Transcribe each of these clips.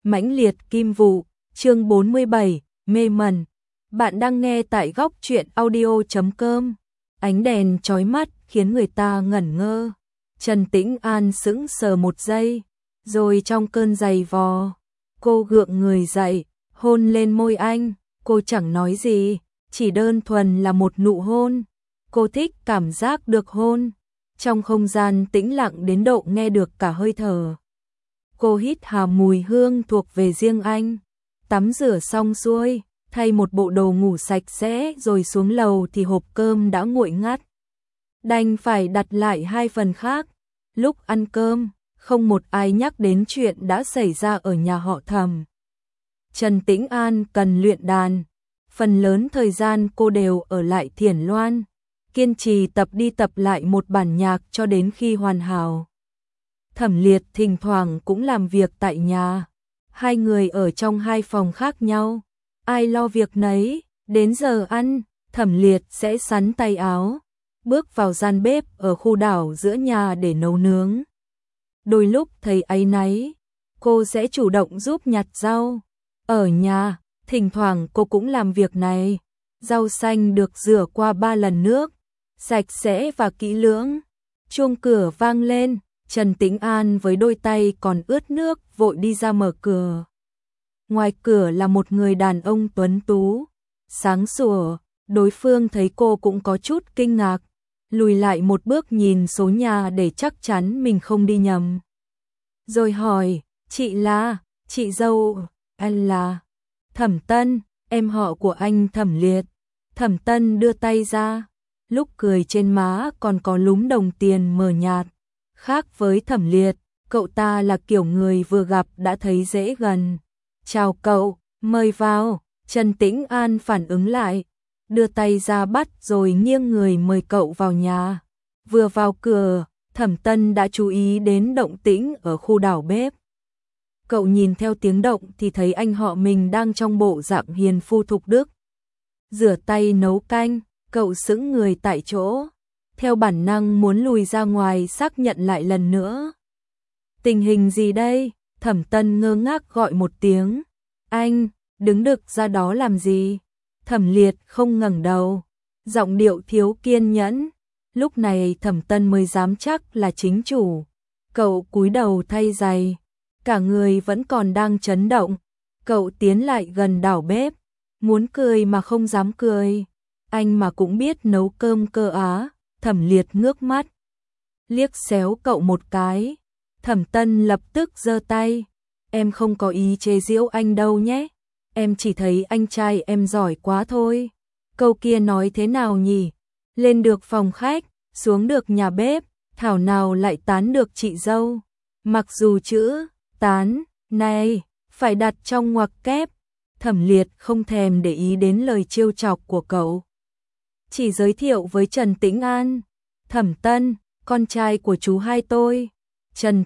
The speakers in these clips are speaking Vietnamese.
Mãnh liệt kim vụ, chương 47, mê mẩn. Bạn đang nghe tại góc truyện audio.com. Ánh đèn chói mắt khiến người ta ngẩn ngơ. Trần Tĩnh An sững sờ một giây, rồi trong cơn giày vò, cô gượng người dậy, hôn lên môi anh. Cô chẳng nói gì, chỉ đơn thuần là một nụ hôn. Cô thích cảm giác được hôn. Trong không gian tĩnh lặng đến độ nghe được cả hơi thở. Cô hít hà mùi hương thuộc về riêng anh. Tắm rửa xong xuôi, thay một bộ đồ ngủ sạch sẽ rồi xuống lầu thì hộp cơm đã nguội ngắt. Đành phải đặt lại 2 phần khác. Lúc ăn cơm, không một ai nhắc đến chuyện đã xảy ra ở nhà họ Thẩm. Trần Tĩnh An cần luyện đàn. Phần lớn thời gian cô đều ở lại Thiển Loan, kiên trì tập đi tập lại một bản nhạc cho đến khi hoàn hảo. Thẩm Liệt thỉnh thoảng cũng làm việc tại nhà. Hai người ở trong 2 phòng khác nhau, ai lo việc nấy. Đến giờ ăn, Thẩm Liệt sẽ sắn tay áo, bước vào gian bếp ở khu đảo giữa nhà để nấu nướng. Đôi lúc thấy áy náy, cô sẽ chủ động giúp nhặt rau. Ở nhà, thỉnh thoảng cô cũng làm việc này. Rau xanh được rửa qua 3 lần nước, sạch sẽ và kỹ lưỡng. Chuông cửa vang lên, Trần Tĩnh An với đôi tay còn ướt nước vội đi ra mở cửa. Ngoài cửa là một người đàn ông tuấn tú, sáng sủa. Đối phương thấy cô cũng có chút kinh ngạc, lùi lại một bước nhìn số nhà để chắc chắn mình không đi nhầm. Rồi hỏi, chị là, chị dâu, anh là Thẩm Tân, em họ của anh Thẩm Liệt. Thẩm Tân đưa tay ra, lúc cười trên má còn có lúm đồng tiền mờ nhạt. Khác với Thẩm Liệt, cậu ta là kiểu người vừa gặp đã thấy dễ gần. Chào cậu, mời vào. Trần Tĩnh An phản ứng lại, đưa tay ra bắt rồi nghiêng người mời cậu vào nhà. Vừa vào cửa, Thẩm Tân đã chú ý đến động tĩnh ở khu đảo bếp. Cậu nhìn theo tiếng động thì thấy anh họ mình đang trong bộ dạng hiền phu thục đức. Rửa tay nấu canh, cậu sững người tại chỗ. Theo bản năng muốn lùi ra ngoài xác nhận lại lần nữa. Tình hình gì đây? Thẩm Tân ngơ ngác gọi một tiếng. Anh, đứng đực ra đó làm gì? Thẩm Liệt không ngẩng đầu, giọng điệu thiếu kiên nhẫn. Lúc này Thẩm Tân mới dám chắc là chính chủ. Cậu cúi đầu thay giày, cả người vẫn còn đang chấn động. Cậu tiến lại gần đảo bếp, muốn cười mà không dám cười. Anh mà cũng biết nấu cơm cơ á. Thẩm Liệt ngước mắt, liếc xéo cậu một cái. Thẩm Tân lập tức giơ tay. Em không có ý chế giễu anh đâu nhé. Em chỉ thấy anh trai em giỏi quá thôi. Câu kia nói thế nào nhỉ? Lên được phòng khách, xuống được nhà bếp, thảo nào lại tán được chị dâu. Mặc dù chữ tán này phải đặt trong ngoặc kép. Thẩm Liệt không thèm để ý đến lời trêu chọc của cậu, chỉ giới thiệu với Trần Tĩnh An. Thẩm Tân, con trai của chú hai tôi. Trần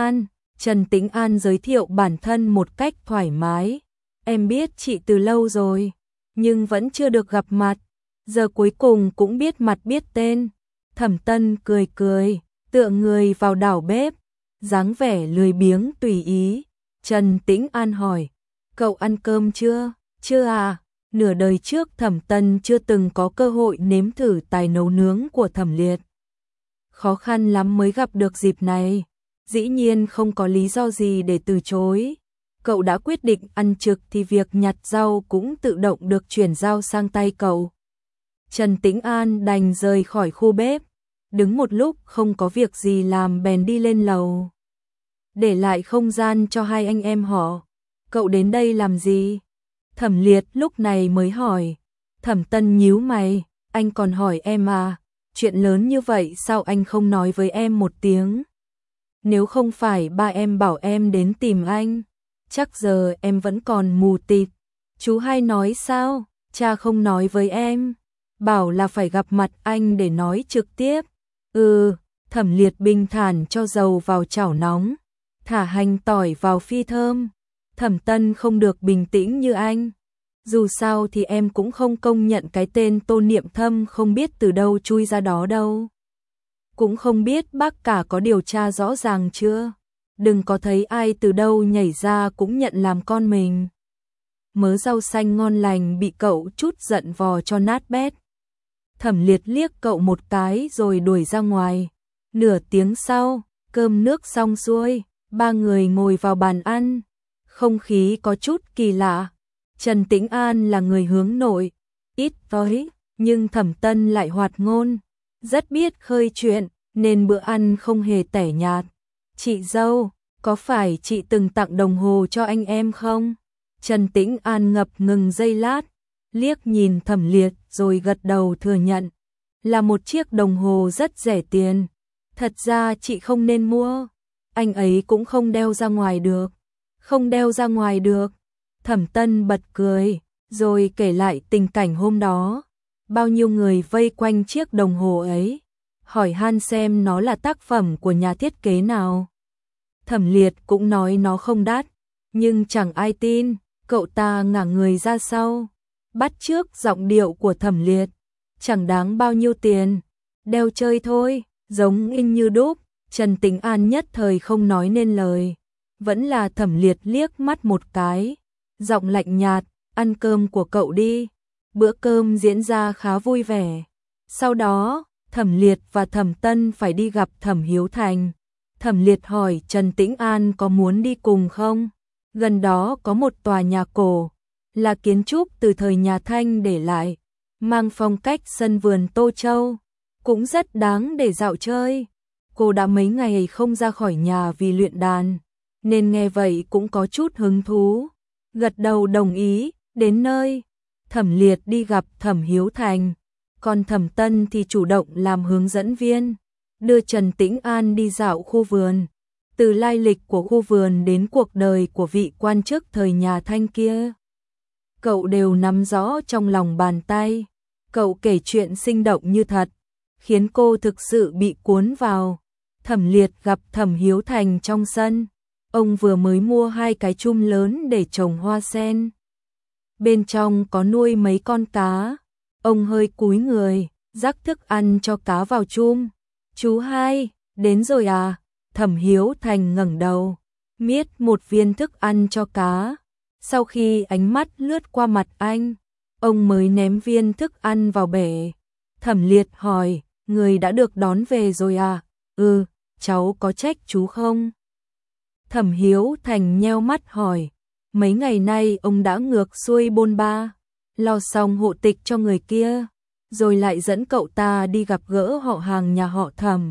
Tĩnh An giới thiệu bản thân một cách thoải mái. Em biết chị từ lâu rồi, nhưng vẫn chưa được gặp mặt. Giờ cuối cùng cũng biết mặt biết tên. Thẩm Tân cười cười, tựa người vào đảo bếp, dáng vẻ lười biếng tùy ý. Trần Tĩnh An hỏi, cậu ăn cơm chưa? Chưa à? Nửa đời trước Thẩm Tân chưa từng có cơ hội nếm thử tài nấu nướng của Thẩm Liệt. Khó khăn lắm mới gặp được dịp này, dĩ nhiên không có lý do gì để từ chối. Cậu đã quyết định ăn trực thì việc nhặt rau cũng tự động được chuyển giao sang tay cậu. Trần Tĩnh An đành rời khỏi khu bếp, đứng một lúc không có việc gì làm bèn đi lên lầu, để lại không gian cho 2 anh em họ. Cậu đến đây làm gì? Thẩm Liệt lúc này mới hỏi. Thẩm Tân nhíu mày, anh còn hỏi em à? Chuyện lớn như vậy sao anh không nói với em một tiếng? Nếu không phải ba em bảo em đến tìm anh, chắc giờ em vẫn còn mù tịt. Chú hai nói sao? Cha không nói với em, bảo là phải gặp mặt anh để nói trực tiếp. Thẩm Liệt bình thản cho dầu vào chảo nóng, thả hành tỏi vào phi thơm. Thẩm Tân không được bình tĩnh như anh. Dù sao thì em cũng không công nhận cái tên Tô Niệm Thâm không biết từ đâu chui ra đó đâu. Cũng không biết bác cả có điều tra rõ ràng chưa. đừng có thấy ai từ đâu nhảy ra cũng nhận làm con mình. Mớ rau xanh ngon lành bị cậu chút giận vò cho nát bét. Thẩm Liệt liếc cậu một cái rồi đuổi ra ngoài. Nửa tiếng sau, cơm nước xong xuôi, ba người ngồi vào bàn ăn. Không khí có chút kỳ lạ. Trần Tĩnh An là người hướng nội, ít nói, nhưng Thẩm Tân lại hoạt ngôn, rất biết khơi chuyện, nên bữa ăn không hề tẻ nhạt. Chị dâu, có phải chị từng tặng đồng hồ cho anh em không? Trần Tĩnh An ngập ngừng giây lát, liếc nhìn Thẩm Liệt rồi gật đầu thừa nhận. Là một chiếc đồng hồ rất rẻ tiền. Thật ra chị không nên mua. Anh ấy cũng không đeo ra ngoài được. Không đeo ra ngoài được. Thẩm Tân bật cười, rồi kể lại tình cảnh hôm đó. Bao nhiêu người vây quanh chiếc đồng hồ ấy, hỏi han xem nó là tác phẩm của nhà thiết kế nào. Thẩm Liệt cũng nói nó không đắt, nhưng chẳng ai tin. Cậu ta ngả người ra sau, bắt chước giọng điệu của Thẩm Liệt. Chẳng đáng bao nhiêu tiền, đeo chơi thôi, giống in như đúc. Trần Tĩnh An nhất thời không nói nên lời. Vẫn là Thẩm Liệt liếc mắt một cái, giọng lạnh nhạt, ăn cơm của cậu đi. Bữa cơm diễn ra khá vui vẻ. Sau đó, Thẩm Liệt và Thẩm Tân phải đi gặp Thẩm Hiếu Thành. Thẩm Liệt hỏi Trần Tĩnh An có muốn đi cùng không? Gần đó có một tòa nhà cổ, là kiến trúc từ thời nhà Thanh để lại, mang phong cách sân vườn Tô Châu, cũng rất đáng để dạo chơi. Cô đã mấy ngày không ra khỏi nhà vì luyện đàn, nên nghe vậy cũng có chút hứng thú. Gật đầu đồng ý, đến nơi, Thẩm Liệt đi gặp Thẩm Hiếu Thành, còn Thẩm Tân thì chủ động làm hướng dẫn viên, đưa Trần Tĩnh An đi dạo khu vườn. Từ lai lịch của khu vườn đến cuộc đời của vị quan chức thời nhà Thanh kia, cậu đều nắm rõ trong lòng bàn tay. Cậu kể chuyện sinh động như thật, khiến cô thực sự bị cuốn vào. Thẩm Liệt gặp Thẩm Hiếu Thành trong sân. Ông vừa mới mua 2 cái chum lớn để trồng hoa sen. Bên trong có nuôi mấy con cá. Ông hơi cúi người, rắc thức ăn cho cá vào chum. Chú Hai, đến rồi à? Thẩm Hiếu Thành ngẩng đầu, miết một viên thức ăn cho cá. Sau khi ánh mắt lướt qua mặt anh, ông mới ném viên thức ăn vào bể. Thẩm Liệt hỏi, người đã được đón về rồi à? Ừ, cháu có trách chú không? Thẩm Hiếu Thành nheo mắt hỏi, mấy ngày nay ông đã ngược xuôi bôn ba, lo xong hộ tịch cho người kia, rồi lại dẫn cậu ta đi gặp gỡ họ hàng nhà họ Thẩm.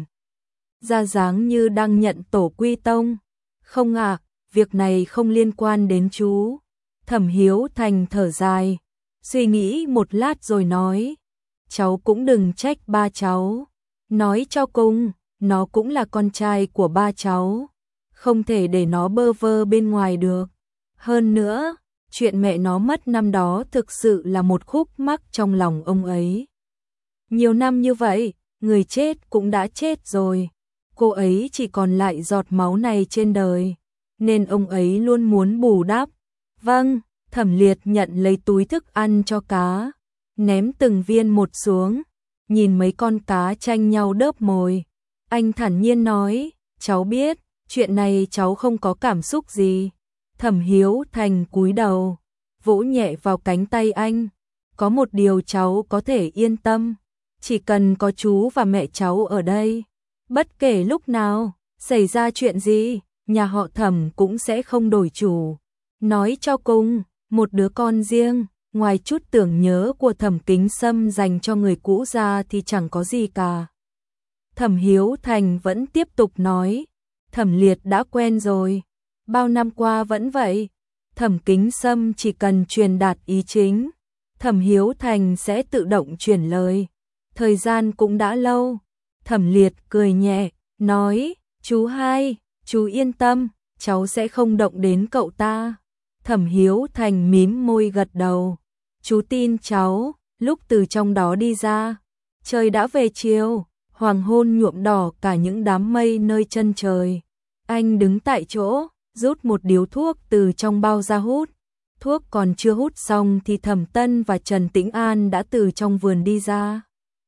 Ra dáng như đang nhận tổ quy tông. Không ạ, việc này không liên quan đến chú. Thẩm Hiếu Thành thở dài, suy nghĩ một lát rồi nói, cháu cũng đừng trách ba cháu. Nói cho cùng, nó cũng là con trai của ba cháu, không thể để nó bơ vơ bên ngoài được. Hơn nữa, chuyện mẹ nó mất năm đó thực sự là một khúc mắc trong lòng ông ấy. Nhiều năm như vậy, người chết cũng đã chết rồi. Cô ấy chỉ còn lại giọt máu này trên đời, nên ông ấy luôn muốn bù đắp. Vâng, Thẩm Liệt nhận lấy túi thức ăn cho cá, ném từng viên một xuống, nhìn mấy con cá tranh nhau đớp mồi. Anh thản nhiên nói, cháu biết, chuyện này cháu không có cảm xúc gì. Thẩm Hiếu Thành cúi đầu, vỗ nhẹ vào cánh tay anh. Có một điều cháu có thể yên tâm, chỉ cần có chú và mẹ cháu ở đây, bất kể lúc nào xảy ra chuyện gì, nhà họ Thẩm cũng sẽ không đổi chủ. Nói cho cùng, một đứa con riêng, ngoài chút tưởng nhớ của Thẩm Kính Sâm dành cho người cũ ra thì chẳng có gì cả. Thẩm Hiếu Thành vẫn tiếp tục nói, Thẩm Liệt đã quen rồi, bao năm qua vẫn vậy. Thẩm Kính Sâm chỉ cần truyền đạt ý chính, Thẩm Hiếu Thành sẽ tự động chuyển lời. Thời gian cũng đã lâu. Thẩm Liệt cười nhẹ, nói, chú Hai, chú yên tâm, cháu sẽ không động đến cậu ta. Thẩm Hiếu Thành mím môi gật đầu, chú tin cháu. Lúc từ trong đó đi ra, trời đã về chiều, hoàng hôn nhuộm đỏ cả những đám mây nơi chân trời. Anh đứng tại chỗ, rút một điếu thuốc từ trong bao ra hút. Thuốc còn chưa hút xong thì Thẩm Tân và Trần Tĩnh An đã từ trong vườn đi ra.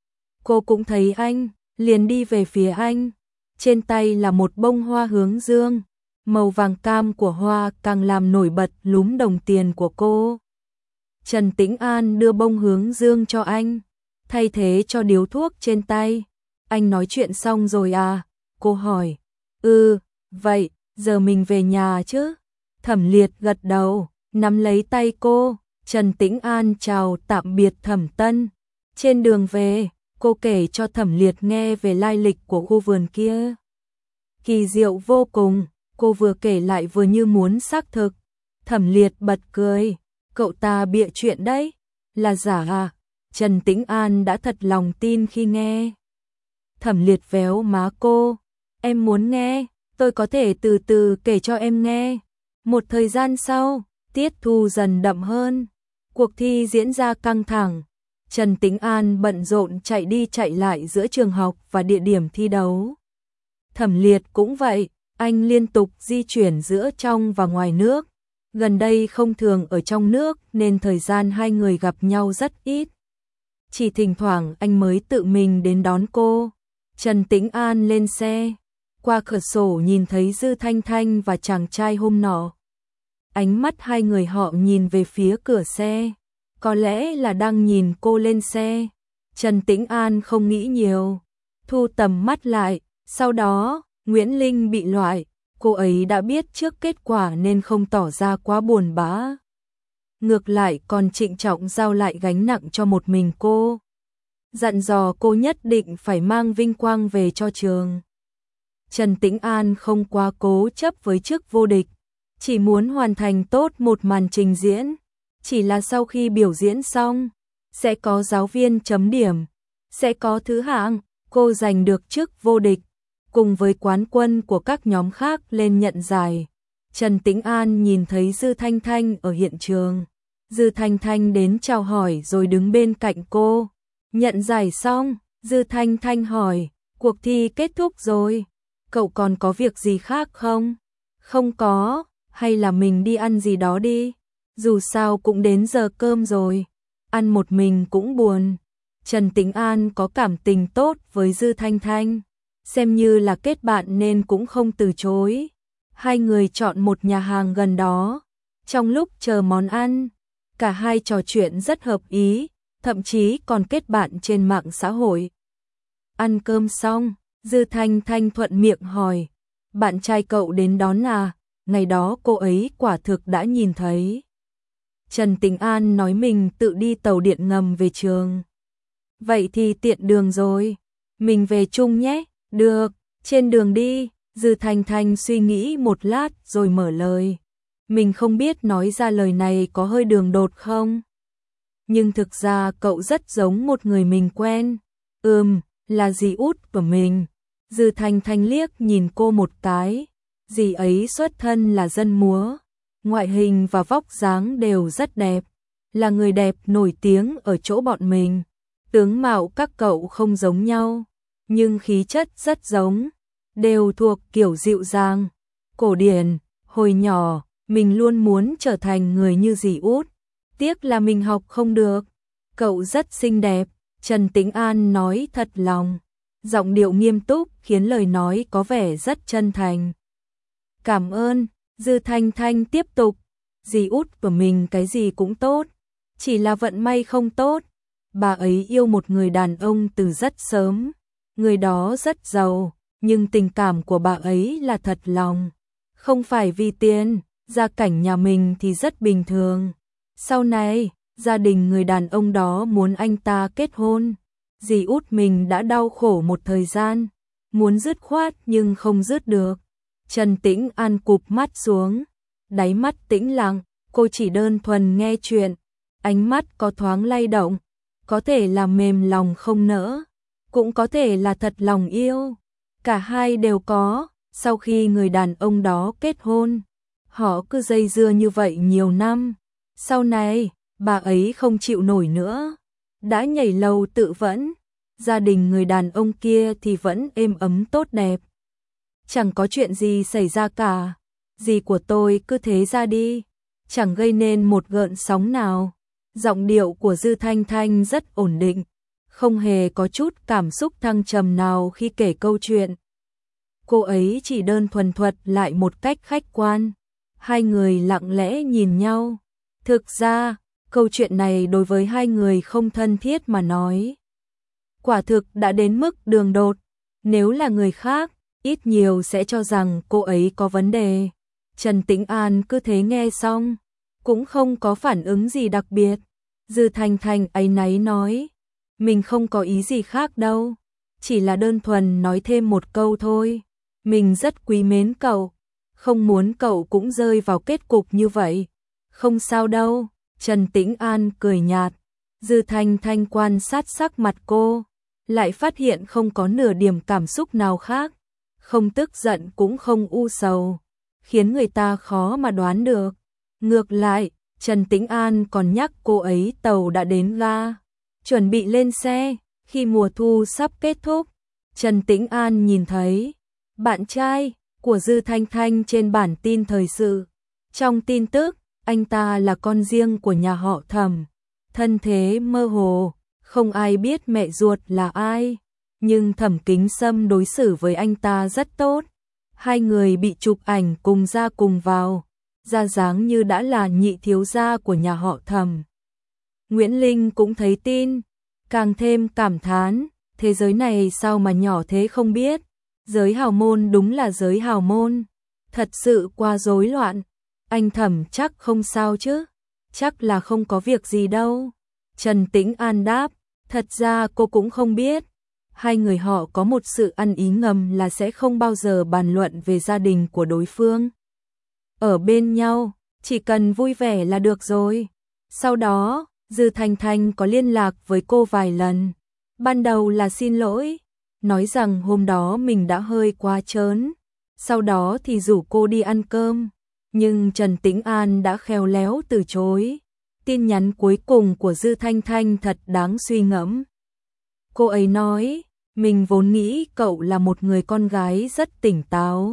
Cô cũng thấy anh, liền đi về phía anh. Trên tay là một bông hoa hướng dương, Màu vàng cam của hoa càng làm nổi bật lúm đồng tiền của cô. Trần Tĩnh An đưa bông hướng dương cho anh, thay thế cho điếu thuốc trên tay. Anh nói chuyện xong rồi à? Cô hỏi. Vậy, giờ mình về nhà chứ? Thẩm Liệt gật đầu, nắm lấy tay cô. Trần Tĩnh An chào tạm biệt Thẩm Tân. Trên đường về, cô kể cho Thẩm Liệt nghe về lai lịch của khu vườn kia. Kỳ diệu vô cùng, cô vừa kể lại vừa như muốn xác thực. Thẩm Liệt bật cười, cậu ta bịa chuyện đấy, là giả à? Trần Tĩnh An đã thật lòng tin khi nghe. Thẩm Liệt véo má cô, em muốn nghe, tôi có thể từ từ kể cho em nghe. Một thời gian sau, tiết thu dần đậm hơn, cuộc thi diễn ra căng thẳng. Trần Tĩnh An bận rộn chạy đi chạy lại giữa trường học và địa điểm thi đấu. Thẩm Liệt cũng vậy, anh liên tục di chuyển giữa trong và ngoài nước. Gần đây không thường ở trong nước nên thời gian hai người gặp nhau rất ít. Chỉ thỉnh thoảng anh mới tự mình đến đón cô. Trần Tĩnh An lên xe, qua cửa sổ nhìn thấy Dư Thanh Thanh và chàng trai hôm nọ. Ánh mắt hai người họ nhìn về phía cửa xe, có lẽ là đang nhìn cô lên xe. Trần Tĩnh An không nghĩ nhiều, thu tầm mắt lại. Sau đó, Nguyễn Linh bị loại, cô ấy đã biết trước kết quả nên không tỏ ra quá buồn bã. Ngược lại còn trịnh trọng giao lại gánh nặng cho một mình cô. Dặn dò cô nhất định phải mang vinh quang về cho trường. Trần Tĩnh An không quá cố chấp với chức vô địch, chỉ muốn hoàn thành tốt một màn trình diễn. Chỉ là sau khi biểu diễn xong, sẽ có giáo viên chấm điểm, sẽ có thứ hạng, cô giành được chức vô địch, cùng với quán quân của các nhóm khác lên nhận giải. Trần Tĩnh An nhìn thấy Dư Thanh Thanh ở hiện trường. Dư Thanh Thanh đến chào hỏi rồi đứng bên cạnh cô. Nhận giải xong, Dư Thanh Thanh hỏi, cuộc thi kết thúc rồi, cậu còn có việc gì khác không? Không có, hay là mình đi ăn gì đó đi? Dù sao cũng đến giờ cơm rồi, ăn một mình cũng buồn. Trần Tĩnh An có cảm tình tốt với Dư Thanh Thanh, xem như là kết bạn nên cũng không từ chối. Hai người chọn một nhà hàng gần đó. Trong lúc chờ món ăn, cả hai trò chuyện rất hợp ý, thậm chí còn kết bạn trên mạng xã hội. Ăn cơm xong, Dư Thanh Thanh thuận miệng hỏi, bạn trai cậu đến đón à? Ngày đó cô ấy quả thực đã nhìn thấy. Trần Tĩnh An nói mình tự đi tàu điện ngầm về trường. Vậy thì tiện đường rồi, mình về chung nhé. Được, trên đường đi. Dư Thanh Thanh suy nghĩ một lát rồi mở lời. Mình không biết nói ra lời này có hơi đường đột không? Nhưng thực ra cậu rất giống một người mình quen. Là dì út của mình. Dư Thanh Thanh liếc nhìn cô một cái. Dì ấy xuất thân là dân múa, ngoại hình và vóc dáng đều rất đẹp, là người đẹp nổi tiếng ở chỗ bọn mình. Tướng mạo các cậu không giống nhau, nhưng khí chất rất giống, đều thuộc kiểu dịu dàng, cổ điển. Hồi nhỏ, mình luôn muốn trở thành người như dì út, tiếc là mình học không được. Cậu rất xinh đẹp, Trần Tĩnh An nói thật lòng, giọng điệu nghiêm túc khiến lời nói có vẻ rất chân thành. Cảm ơn. Dư Thanh Thanh tiếp tục, dì út của mình cái gì cũng tốt, chỉ là vận may không tốt. Bà ấy yêu một người đàn ông từ rất sớm, người đó rất giàu, nhưng tình cảm của bà ấy là thật lòng, không phải vì tiền. Gia cảnh nhà mình thì rất bình thường. Sau này, gia đình người đàn ông đó muốn anh ta kết hôn. Dì út mình đã đau khổ một thời gian, muốn dứt khoát nhưng không dứt được. Trần Tĩnh An cụp mắt xuống, đáy mắt tĩnh lặng, cô chỉ đơn thuần nghe chuyện, ánh mắt có thoáng lay động, có thể là mềm lòng không nỡ, cũng có thể là thật lòng yêu, cả hai đều có. Sau khi người đàn ông đó kết hôn, họ cứ dây dưa như vậy nhiều năm, sau này, bà ấy không chịu nổi nữa, đã nhảy lầu tự vẫn, gia đình người đàn ông kia thì vẫn êm ấm tốt đẹp. Chẳng có chuyện gì xảy ra cả, dì của tôi cứ thế ra đi, chẳng gây nên một gợn sóng nào. Giọng điệu của Dư Thanh Thanh rất ổn định, không hề có chút cảm xúc thăng trầm nào khi kể câu chuyện. cô ấy chỉ đơn thuần thuật lại một cách khách quan. Hai người lặng lẽ nhìn nhau. Thực ra, câu chuyện này đối với hai người không thân thiết mà nói. Quả thực đã đến mức đường đột. Nếu là người khác, ít nhiều sẽ cho rằng cô ấy có vấn đề. Trần Tĩnh An cứ thế nghe xong, cũng không có phản ứng gì đặc biệt. Dư Thanh Thanh áy náy nói, mình không có ý gì khác đâu, chỉ là đơn thuần nói thêm một câu thôi. Mình rất quý mến cậu, không muốn cậu cũng rơi vào kết cục như vậy. Không sao đâu, Trần Tĩnh An cười nhạt. Dư Thanh Thanh quan sát sắc mặt cô, lại phát hiện không có nửa điểm cảm xúc nào khác, không tức giận cũng không u sầu, khiến người ta khó mà đoán được. Ngược lại, Trần Tĩnh An còn nhắc cô ấy tàu đã đến ga, chuẩn bị lên xe. Khi mùa thu sắp kết thúc, Trần Tĩnh An nhìn thấy bạn trai của Dư Thanh Thanh trên bản tin thời sự. Trong tin tức, anh ta là con riêng của nhà họ Thẩm, thân thế mơ hồ, không ai biết mẹ ruột là ai, nhưng Thẩm Kính Sâm đối xử với anh ta rất tốt. Hai người bị chụp ảnh cùng ra cùng vào, ra dáng như đã là nhị thiếu gia của nhà họ Thẩm. Nguyễn Linh cũng thấy tin, càng thêm cảm thán, thế giới này sao mà nhỏ thế không biết, giới hào môn đúng là giới hào môn, thật sự quá rối loạn. Anh Thẩm chắc không sao chứ? Chắc là không có việc gì đâu. Trần Tĩnh An đáp, thật ra cô cũng không biết. Hai người họ có một sự ăn ý ngầm là sẽ không bao giờ bàn luận về gia đình của đối phương. Ở bên nhau, chỉ cần vui vẻ là được rồi. Sau đó, Dư Thanh Thanh có liên lạc với cô vài lần. Ban đầu là xin lỗi, nói rằng hôm đó mình đã hơi quá trớn. Sau đó thì rủ cô đi ăn cơm. Nhưng Trần Tĩnh An đã khéo léo từ chối. Tin nhắn cuối cùng của Dư Thanh Thanh thật đáng suy ngẫm. Cô ấy nói, mình vốn nghĩ cậu là một người con gái rất tỉnh táo.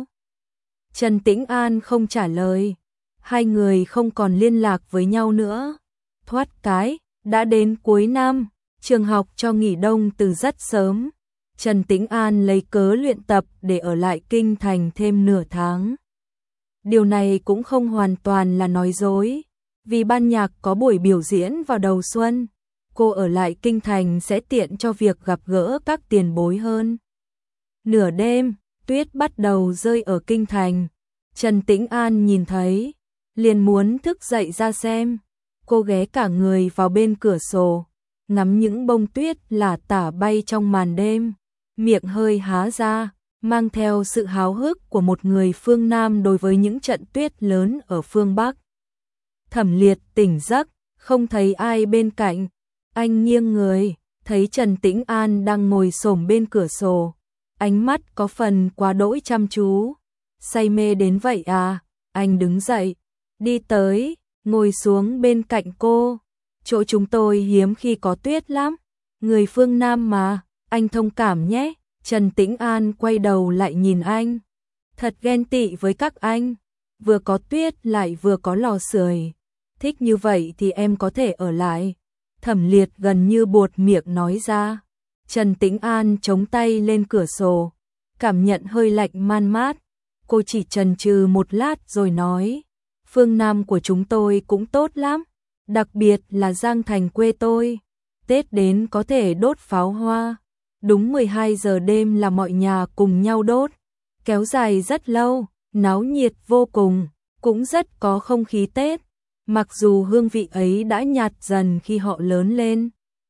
Trần Tĩnh An không trả lời. Hai người không còn liên lạc với nhau nữa. Thoát cái, đã đến cuối năm, trường học cho nghỉ đông từ rất sớm. Trần Tĩnh An lấy cớ luyện tập để ở lại kinh thành thêm nửa tháng. Điều này cũng không hoàn toàn là nói dối, vì ban nhạc có buổi biểu diễn vào đầu xuân, cô ở lại kinh thành sẽ tiện cho việc gặp gỡ các tiền bối hơn. Nửa đêm, tuyết bắt đầu rơi ở kinh thành. Trần Tĩnh An nhìn thấy, liền muốn thức dậy ra xem. Cô ghé cả người vào bên cửa sổ, ngắm những bông tuyết lả tả bay trong màn đêm, miệng hơi há ra, mang theo sự háo hức của một người phương Nam đối với những trận tuyết lớn ở phương Bắc. Thẩm Liệt tỉnh giấc, không thấy ai bên cạnh. Anh nghiêng người, thấy Trần Tĩnh An đang ngồi xổm bên cửa sổ. Ánh mắt có phần quá đỗi chăm chú. Say mê đến vậy à? Anh đứng dậy, đi tới, ngồi xuống bên cạnh cô. Chỗ chúng tôi hiếm khi có tuyết lắm. Người phương Nam mà, anh thông cảm nhé. Trần Tĩnh An quay đầu lại nhìn anh. Thật ghen tị với các anh. Vừa có tuyết lại vừa có lò sưởi. Thích như vậy thì em có thể ở lại. Thẩm Liệt gần như buột miệng nói ra. Trần Tĩnh An chống tay lên cửa sổ, cảm nhận hơi lạnh man mát. Cô chỉ chần chừ một lát rồi nói, phương Nam của chúng tôi cũng tốt lắm, đặc biệt là Giang Thành quê tôi. Tết đến có thể đốt pháo hoa. Đúng 12 giờ đêm là mọi nhà cùng nhau đốt, kéo dài rất lâu, náo nhiệt vô cùng, cũng rất có không khí Tết. Mặc dù hương vị ấy đã nhạt dần khi họ lớn lên.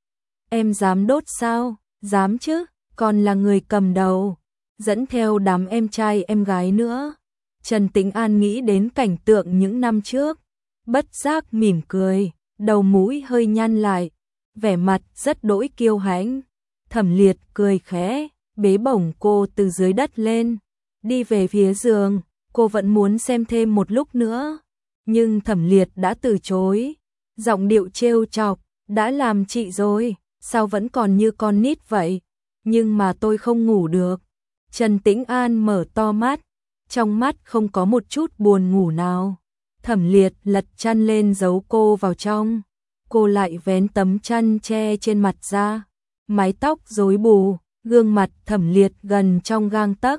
Em dám đốt sao? Dám chứ, còn là người cầm đầu, dẫn theo đám em trai em gái nữa. Trần Tĩnh An nghĩ đến cảnh tượng những năm trước, bất giác mỉm cười, đầu mũi hơi nhăn lại, vẻ mặt rất đỗi kiêu hãnh. Thẩm Liệt cười khẽ, bế bổng cô từ dưới đất lên, đi về phía giường. Cô vẫn muốn xem thêm một lúc nữa, nhưng Thẩm Liệt đã từ chối, giọng điệu trêu chọc, đã làm chị rồi, sao vẫn còn như con nít vậy? Nhưng mà tôi không ngủ được. Trần Tĩnh An mở to mắt, trong mắt không có một chút buồn ngủ nào. Thẩm Liệt lật chăn lên giấu cô vào trong, cô lại vén tấm chăn che trên mặt ra, mái tóc rối bù, gương mặt Thẩm Liệt gần trong gang tấc,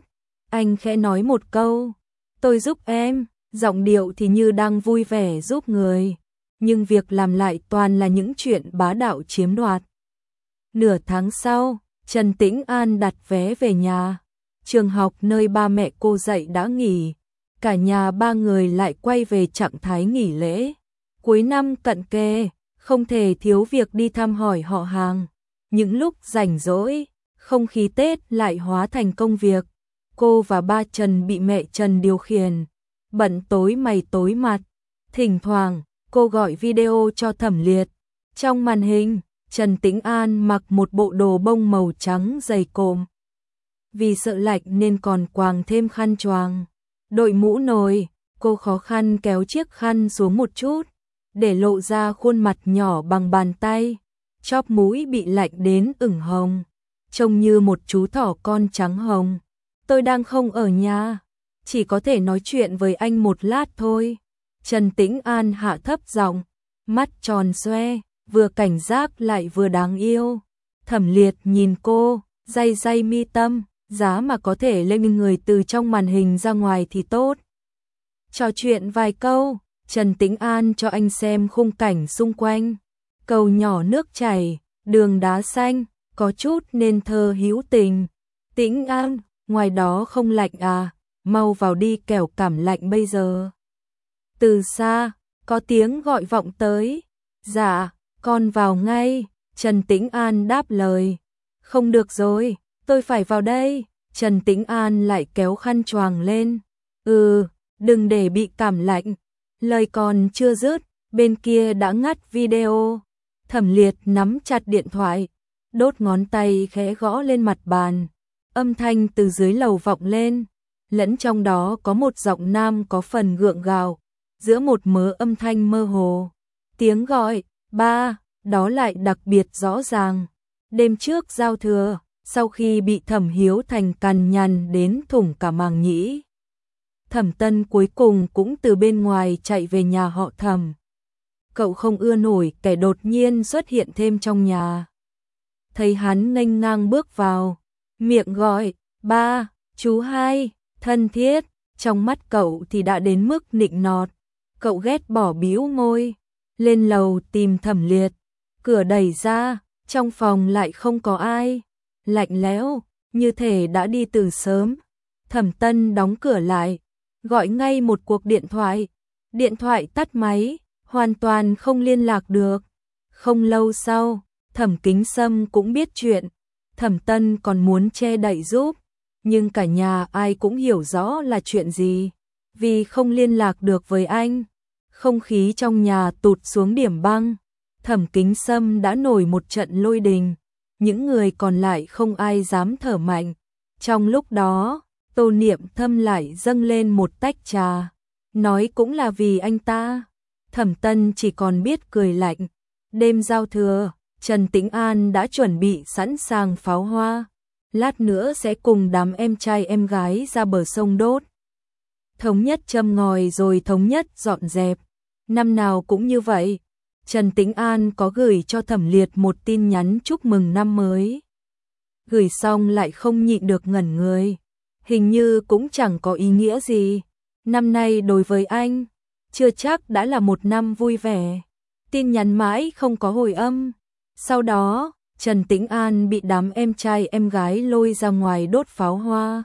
Anh khẽ nói một câu, tôi giúp em, giọng điệu thì như đang vui vẻ giúp người, nhưng việc làm lại toàn là những chuyện bá đạo chiếm đoạt. Nửa tháng sau, Trần Tĩnh An đặt vé về nhà. Trường học nơi ba mẹ cô dạy đã nghỉ, cả nhà ba người lại quay về trạng thái nghỉ lễ. Cuối năm cận kề, không thể thiếu việc đi thăm hỏi họ hàng. Những lúc rảnh rỗi, không khí Tết lại hóa thành công việc. Cô và ba Trần bị mẹ Trần điều khiển, bận tối mày tối mặt. Thỉnh thoảng, cô gọi video cho Thẩm Liệt. Trong màn hình, Trần Tĩnh An mặc một bộ đồ bông màu trắng dày cộm. Vì sợ lạnh nên còn quàng thêm khăn choàng. Đội mũ nồi, cô khó khăn kéo chiếc khăn xuống một chút, để lộ ra khuôn mặt nhỏ bằng bàn tay. Chóp mũi bị lạnh đến ửng hồng, trông như một chú thỏ con trắng hồng. Tôi đang không ở nhà, chỉ có thể nói chuyện với anh một lát thôi. Trần Tĩnh An hạ thấp giọng, mắt tròn xoe, vừa cảnh giác lại vừa đáng yêu. Thẩm Liệt nhìn cô, day day mi tâm, giá mà có thể lên người từ trong màn hình ra ngoài thì tốt. Trò chuyện vài câu, Trần Tĩnh An cho anh xem khung cảnh xung quanh. Cầu nhỏ nước chảy, đường đá xanh, có chút nên thơ hữu tình. Tĩnh An, ngoài đó không lạnh à, mau vào đi kẻo cảm lạnh bây giờ. Từ xa, có tiếng gọi vọng tới. Dạ, con vào ngay, Trần Tĩnh An đáp lời. Không được rồi, tôi phải vào đây. Trần Tĩnh An lại kéo khăn choàng lên. Đừng để bị cảm lạnh. Lời còn chưa dứt, bên kia đã ngắt video. Thẩm Liệt nắm chặt điện thoại, đốt ngón tay khẽ gõ lên mặt bàn. Âm thanh từ dưới lầu vọng lên, lẫn trong đó có một giọng nam có phần gượng gạo, giữa một mớ âm thanh mơ hồ. Tiếng gọi, ba, đó lại đặc biệt rõ ràng. Đêm trước giao thừa, sau khi bị Thẩm Hiếu Thành cằn nhằn đến thủng cả màng nhĩ, Thẩm Tân cuối cùng cũng từ bên ngoài chạy về nhà họ Thẩm. Cậu không ưa nổi kẻ đột nhiên xuất hiện thêm trong nhà. Thấy hắn nghênh ngang bước vào, miệng gọi, ba, chú hai, thân thiết, trong mắt cậu thì đã đến mức nịnh nọt. Cậu ghét bỏ bĩu môi, lên lầu tìm Thẩm Liệt. Cửa đẩy ra, trong phòng lại không có ai, lạnh lẽo, như thể đã đi từ sớm. Thẩm Tân đóng cửa lại, gọi ngay một cuộc điện thoại. Điện thoại tắt máy, hoàn toàn không liên lạc được. Không lâu sau, Thẩm Kính Sâm cũng biết chuyện. Thẩm Tân còn muốn che đậy giúp, nhưng cả nhà ai cũng hiểu rõ là chuyện gì. Vì không liên lạc được với anh, không khí trong nhà tụt xuống điểm băng. Thẩm Kính Sâm đã nổi một trận lôi đình, những người còn lại không ai dám thở mạnh. Trong lúc đó, Tô Niệm Thâm lại dâng lên một tách trà, nói cũng là vì anh ta. Thẩm Tân chỉ còn biết cười lạnh. Đêm giao thừa, Trần Tĩnh An đã chuẩn bị sẵn sàng pháo hoa, lát nữa sẽ cùng đám em trai em gái ra bờ sông đốt. Thống nhất châm ngòi rồi thống nhất dọn dẹp. Năm nào cũng như vậy. Trần Tĩnh An có gửi cho Thẩm Liệt một tin nhắn chúc mừng năm mới. Gửi xong lại không nhịn được ngẩn người. Hình như cũng chẳng có ý nghĩa gì. Năm nay đối với anh, chưa chắc đã là một năm vui vẻ. Tin nhắn mãi không có hồi âm. Sau đó, Trần Tĩnh An bị đám em trai em gái lôi ra ngoài đốt pháo hoa.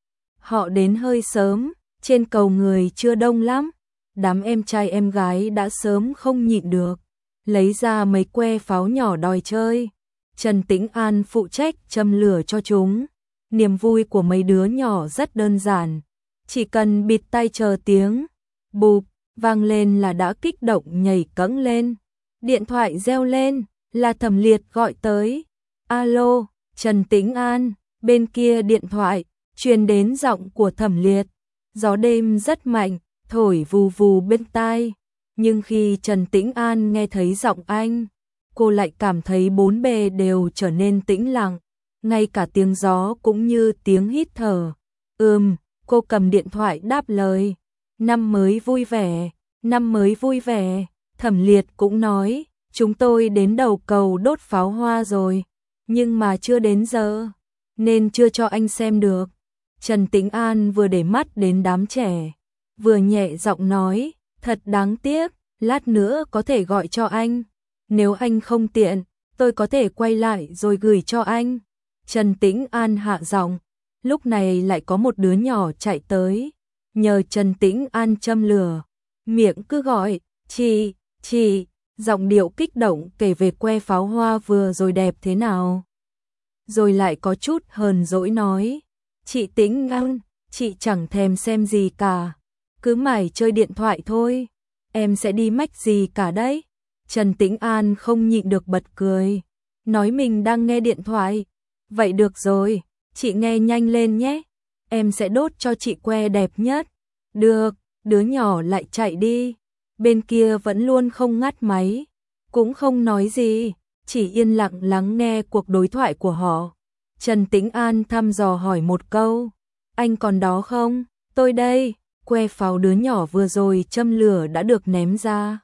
Họ đến hơi sớm, trên cầu người chưa đông lắm. Đám em trai em gái đã sớm không nhịn được, lấy ra mấy que pháo nhỏ đòi chơi. Trần Tĩnh An phụ trách châm lửa cho chúng. Niềm vui của mấy đứa nhỏ rất đơn giản, chỉ cần bịt tai chờ tiếng bụp vang lên là đã kích động nhảy cẫng lên. Điện thoại reo lên, là Thẩm Liệt gọi tới. Alo, Trần Tĩnh An. Bên kia điện thoại truyền đến giọng của Thẩm Liệt. Gió đêm rất mạnh, thổi vù vù bên tai, nhưng khi Trần Tĩnh An nghe thấy giọng anh, cô lại cảm thấy bốn bề đều trở nên tĩnh lặng, ngay cả tiếng gió cũng như tiếng hít thở. Cô cầm điện thoại đáp lời. Năm mới vui vẻ, năm mới vui vẻ. Thẩm Liệt cũng nói, chúng tôi đến đầu cầu đốt pháo hoa rồi, nhưng mà chưa đến giờ, nên chưa cho anh xem được. Trần Tĩnh An vừa để mắt đến đám trẻ, vừa nhẹ giọng nói, thật đáng tiếc, lát nữa có thể gọi cho anh. Nếu anh không tiện, tôi có thể quay lại rồi gửi cho anh. Trần Tĩnh An hạ giọng, lúc này lại có một đứa nhỏ chạy tới, nhờ Trần Tĩnh An châm lửa, miệng cứ gọi, chị, giọng điệu kích động kể về que pháo hoa vừa rồi đẹp thế nào. Rồi lại có chút hờn dỗi nói, chị Tĩnh An, chị chẳng thèm xem gì cả, cứ mải chơi điện thoại thôi, em sẽ đi mách gì cả đấy. Trần Tĩnh An không nhịn được bật cười, nói mình đang nghe điện thoại. Vậy được rồi, chị nghe nhanh lên nhé, em sẽ đốt cho chị que đẹp nhất. Được, đứa nhỏ lại chạy đi, bên kia vẫn luôn không ngắt máy, cũng không nói gì, chỉ yên lặng lắng nghe cuộc đối thoại của họ. Trần Tĩnh An thăm dò hỏi một câu, anh còn đó không? Tôi đây, que pháo đứa nhỏ vừa rồi châm lửa đã được ném ra.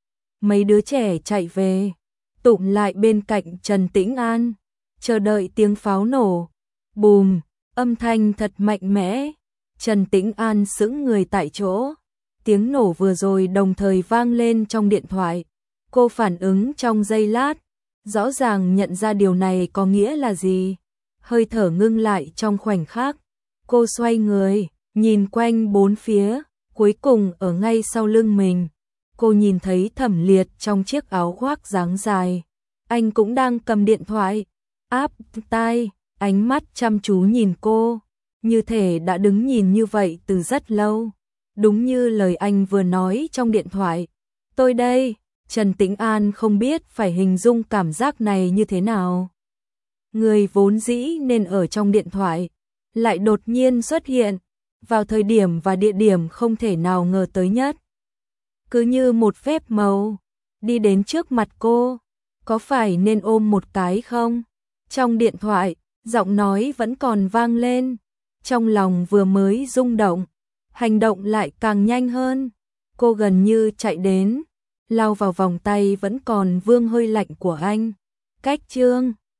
Mấy đứa trẻ chạy về, tụm lại bên cạnh Trần Tĩnh An, chờ đợi tiếng pháo nổ. Bùm, âm thanh thật mạnh mẽ. Trần Tĩnh An sững người tại chỗ. Tiếng nổ vừa rồi đồng thời vang lên trong điện thoại. Cô phản ứng trong giây lát, rõ ràng nhận ra điều này có nghĩa là gì. Hơi thở ngưng lại trong khoảnh khắc. Cô xoay người, nhìn quanh bốn phía, cuối cùng ở ngay sau lưng mình. Cô nhìn thấy Thẩm Liệt trong chiếc áo khoác dáng dài. Anh cũng đang cầm điện thoại, áp tai, ánh mắt chăm chú nhìn cô, như thể đã đứng nhìn như vậy từ rất lâu. Đúng như lời anh vừa nói trong điện thoại. Tôi đây, Trần Tĩnh An không biết phải hình dung cảm giác này như thế nào. Người vốn dĩ nên ở trong điện thoại, lại đột nhiên xuất hiện, vào thời điểm và địa điểm không thể nào ngờ tới nhất. Cứ như một phép màu, đi đến trước mặt cô, có phải nên ôm một cái không? Trong điện thoại, giọng nói vẫn còn vang lên, trong lòng vừa mới rung động, hành động lại càng nhanh hơn. Cô gần như chạy đến, lao vào vòng tay vẫn còn vương hơi lạnh của anh. Cách chương